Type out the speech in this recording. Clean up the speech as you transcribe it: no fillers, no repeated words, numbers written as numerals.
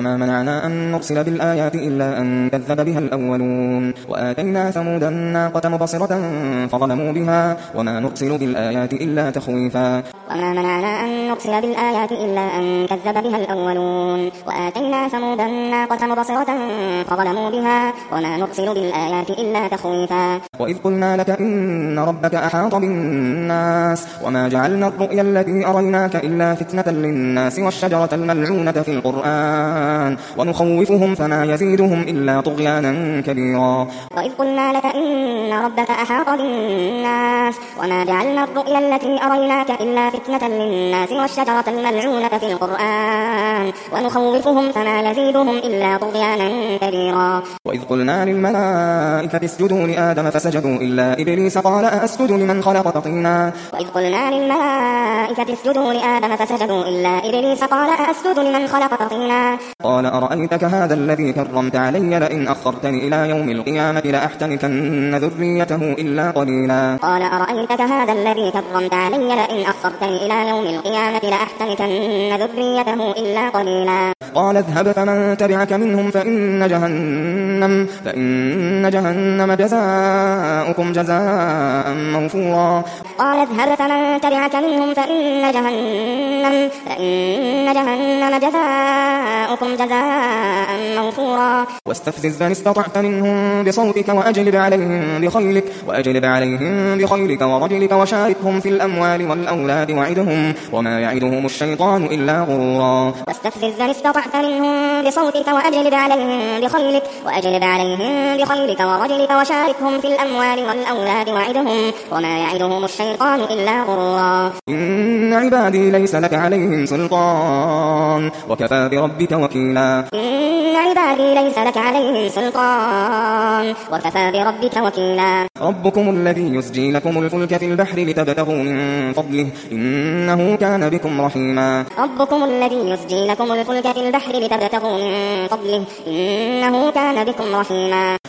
وما منعنا أن نرسل بالآيات إلا أن كذب بها الأولون وآتينا ثمود الناقة مبصرة فظلموا بها وما نرسل بالآيات إلا تخويفا وما منعنا أن نرسل بالآيات إلا أن كذب بها الأولون وآتينا ثمود الناقة مبصرة فظلموا بها وما نرسل بالآيات إلا تخويفا وإذ قلنا لك إن ربك أحاط بالناس وما جعلنا الرؤيا التي أريناك إلا فتنة للناس والشجرة الملعونة في القرآن ونخوفهم فما يزيدهم إلا طغيانا كبيرا وإذ قلنا لك إن ربك أحاط بالناس وما جعلنا الرؤيا التي أريناك إلا فتنة للناس والشجرة الملعونة في القرآن ونخوفهم فما يزيدهم إلا طغيانا كبيرا وإذ قلنا للملائكة اسجدوا لآدم فسجدوا إلا إبليس قال أسجد لمن خلقت طينا وإذ قلنا للملائكة اسجدوا لآدم فسجدوا إلا إبليس قال أسجد لمن خلقت طينا قال أرأيتك هذا الذي كرمت علي لئن أخرتني إلى يوم القيامة لأحتنكن ذريته إلا قليلا قال أرأيتك هذا الذي كرمت علي لئن أخرتني إلى يوم القيامة لأحتنكن ذريته إلا قليلا قال اذهب فمن تبعك منهم فإن جهنم جزاؤكم جزاء موفورا قال اذهب فمن تبعك منهم فإن جهنم جزاؤكم جزاء موفورا واستفزز من استطعت منهم بصوتك وأجلب عليهم بخيلك ورجلك وشاركهم في الأموال والأولاد وعدهم وما يعدهم الشيطان إلا غرورا واستفزز من استطعت منهم بصوتك وأجلب عليهم بخيلك ورجلك وشاركهم في الأموال والأولاد وعدهم وما يعدهم الشيطان إلا غرورا إن عبادي ليس لك عليهم سلطان وكفى بربك وكيلا إن عبادي ليس لك عليهم سلطان وكفى بربك وكيلا ربكم الذي يسجي لكم الفلك في البحر لتبتغوا من فضله إنه كان بكم رحيما ربكم الذي يسجي لكم الفلك في البحر لتبتغوا من فضله إنه كان بكم رحيما